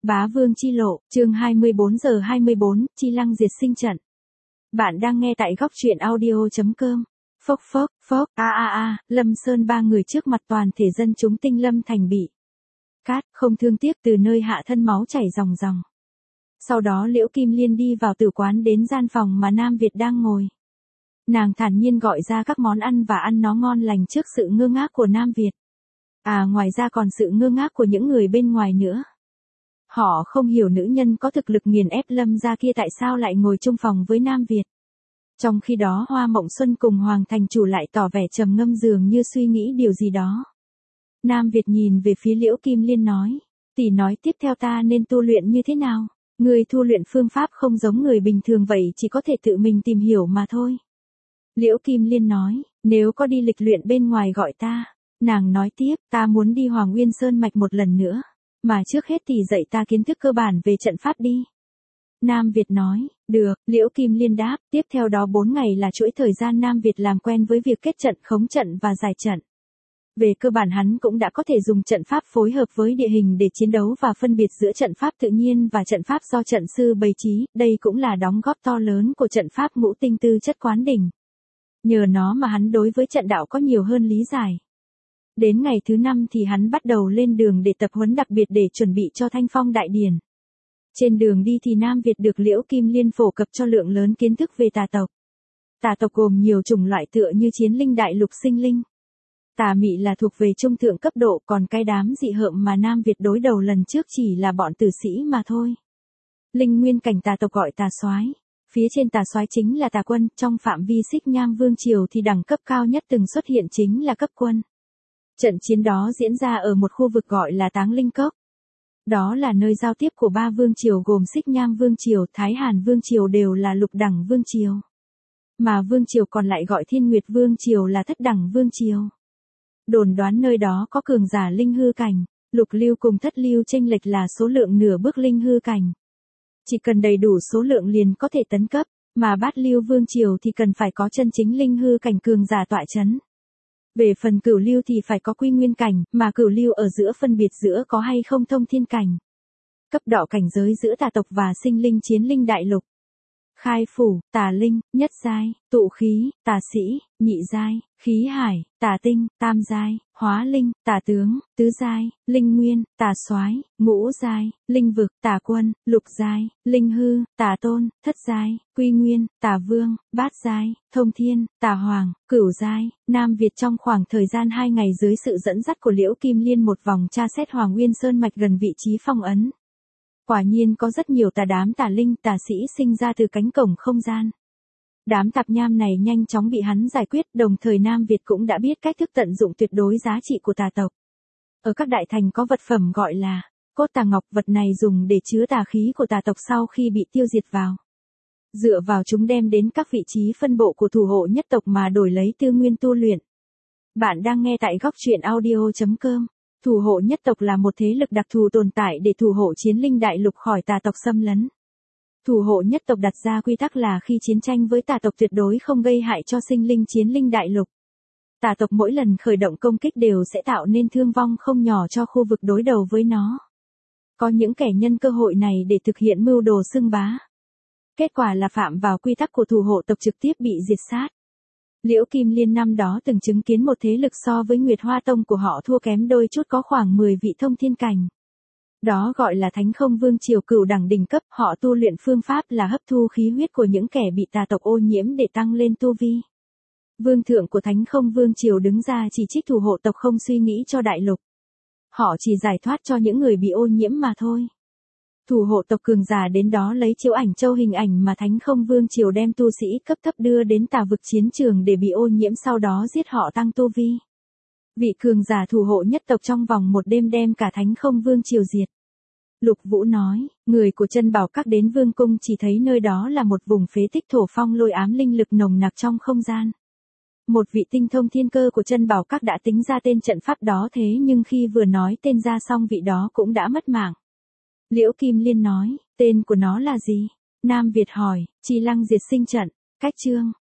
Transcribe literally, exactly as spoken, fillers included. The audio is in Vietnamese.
Bá Vương chi lộ, chương hai mươi bốn giờ hai mươi bốn, Chi Lăng diệt sinh trận. Bạn đang nghe tại góc truyện audio chấm com. Phốc phốc, phốc, a a a, Lâm Sơn ba người trước mặt toàn thể dân chúng Tinh Lâm thành bị cát, không thương tiếc từ nơi hạ thân máu chảy ròng ròng. Sau đó Liễu Kim Liên đi vào tử quán đến gian phòng mà Nam Việt đang ngồi. Nàng thản nhiên gọi ra các món ăn và ăn nó ngon lành trước sự ngơ ngác của Nam Việt. À, ngoài ra còn sự ngơ ngác của những người bên ngoài nữa. Họ không hiểu nữ nhân có thực lực nghiền ép Lâm gia kia tại sao lại ngồi chung phòng với Nam Việt. Trong khi đó Hoa Mộng Xuân cùng Hoàng thành chủ lại tỏ vẻ trầm ngâm dường như suy nghĩ điều gì đó. Nam Việt nhìn về phía Liễu Kim Liên nói, tỷ nói tiếp theo ta nên tu luyện như thế nào? Người tu luyện phương pháp không giống người bình thường vậy, chỉ có thể tự mình tìm hiểu mà thôi. Liễu Kim Liên nói, nếu có đi lịch luyện bên ngoài gọi ta. Nàng nói tiếp, ta muốn đi Hoàng Nguyên Sơn mạch một lần nữa. Mà trước hết thì dạy ta kiến thức cơ bản về trận pháp đi. Nam Việt nói, được, Liễu Kim Liên đáp, tiếp theo đó bốn ngày là chuỗi thời gian Nam Việt làm quen với việc kết trận, khống trận và giải trận. Về cơ bản hắn cũng đã có thể dùng trận pháp phối hợp với địa hình để chiến đấu và phân biệt giữa trận pháp tự nhiên và trận pháp do trận sư bày trí, đây cũng là đóng góp to lớn của trận pháp ngũ tinh tư chất quán đỉnh. Nhờ nó mà hắn đối với trận đạo có nhiều hơn lý giải. Đến ngày thứ năm thì hắn bắt đầu lên đường để tập huấn đặc biệt để chuẩn bị cho Thanh Phong đại điển. Trên đường đi thì Nam Việt được Liễu Kim Liên phổ cập cho lượng lớn kiến thức về tà tộc. Tà tộc gồm nhiều chủng loại tựa như chiến linh, đại lục sinh linh. Tà mị là thuộc về trung thượng cấp độ, còn cái đám dị hợm mà Nam Việt đối đầu lần trước chỉ là bọn tử sĩ mà thôi. Linh nguyên cảnh tà tộc gọi tà soái. Phía trên tà soái chính là tà quân, trong phạm vi Xích Nham Vương triều thì đẳng cấp cao nhất từng xuất hiện chính là cấp quân. Trận chiến đó diễn ra ở một khu vực gọi là Táng Linh Cốc. Đó là nơi giao tiếp của ba vương triều gồm Xích Nham Vương triều, Thái Hàn Vương triều đều là lục đẳng vương triều. Mà vương triều còn lại gọi Thiên Nguyệt Vương triều là thất đẳng vương triều. Đồn đoán nơi đó có cường giả linh hư cảnh, lục lưu cùng thất lưu chênh lệch là số lượng nửa bước linh hư cảnh. Chỉ cần đầy đủ số lượng liền có thể tấn cấp, mà bát lưu vương triều thì cần phải có chân chính linh hư cảnh cường giả tọa chấn. Về phần cửu lưu thì phải có quy nguyên cảnh, mà cửu lưu ở giữa phân biệt giữa có hay không thông thiên cảnh. Cấp độ cảnh giới giữa tà tộc và sinh linh chiến linh đại lục. Khai phủ, tà linh, nhất giai, tụ khí, tà sĩ, nhị giai, khí hải, tà tinh, tam giai, hóa linh, tà tướng, tứ giai, linh nguyên, tà soái, ngũ giai, linh vực, tà quân, lục giai, linh hư, tà tôn, thất giai, quy nguyên, tà vương, bát giai, thông thiên, tà hoàng, cửu giai. Nam Việt trong khoảng thời gian hai ngày dưới sự dẫn dắt của Liễu Kim Liên một vòng tra xét Hoàng Nguyên Sơn mạch gần vị trí phong ấn. Quả nhiên có rất nhiều tà đám tà linh, tà sĩ sinh ra từ cánh cổng không gian. Đám tạp nham này nhanh chóng bị hắn giải quyết, đồng thời Nam Việt cũng đã biết cách thức tận dụng tuyệt đối giá trị của tà tộc. Ở các đại thành có vật phẩm gọi là cốt tà ngọc, vật này dùng để chứa tà khí của tà tộc sau khi bị tiêu diệt vào. Dựa vào chúng đem đến các vị trí phân bộ của thủ hộ nhất tộc mà đổi lấy tư nguyên tu luyện. Bạn đang nghe tại góc truyện audio chấm com. Thủ hộ nhất tộc là một thế lực đặc thù tồn tại để thủ hộ chiến linh đại lục khỏi tà tộc xâm lấn. Thủ hộ nhất tộc đặt ra quy tắc là khi chiến tranh với tà tộc tuyệt đối không gây hại cho sinh linh chiến linh đại lục. Tà tộc mỗi lần khởi động công kích đều sẽ tạo nên thương vong không nhỏ cho khu vực đối đầu với nó. Có những kẻ nhân cơ hội này để thực hiện mưu đồ xưng bá. Kết quả là phạm vào quy tắc của thủ hộ tộc trực tiếp bị diệt sát. Liễu Kim Liên năm đó từng chứng kiến một thế lực so với Nguyệt Hoa Tông của họ thua kém đôi chút, có khoảng mười vị thông thiên cảnh. Đó gọi là Thánh Không Vương triều cửu đẳng đỉnh cấp, họ tu luyện phương pháp là hấp thu khí huyết của những kẻ bị tà tộc ô nhiễm để tăng lên tu vi. Vương thượng của Thánh Không Vương triều đứng ra chỉ trích thủ hộ tộc không suy nghĩ cho đại lục. Họ chỉ giải thoát cho những người bị ô nhiễm mà thôi. Thủ hộ tộc cường giả đến đó lấy chiếu ảnh châu hình ảnh mà Thánh Không Vương triều đem tu sĩ cấp thấp đưa đến tà vực chiến trường để bị ô nhiễm, sau đó giết họ tăng tu vi. Vị cường giả thủ hộ nhất tộc trong vòng một đêm đem cả Thánh Không Vương triều diệt. Lục Vũ nói, người của Chân Bảo Các đến Vương cung chỉ thấy nơi đó là một vùng phế tích thổ phong lôi ám linh lực nồng nặc trong không gian. Một vị tinh thông thiên cơ của Chân Bảo Các đã tính ra tên trận pháp đó, thế nhưng khi vừa nói tên ra xong vị đó cũng đã mất mạng. Liễu Kim Liên nói, tên của nó là gì? Nam Việt hỏi, Chi Lăng diệt sinh trận. Cách chương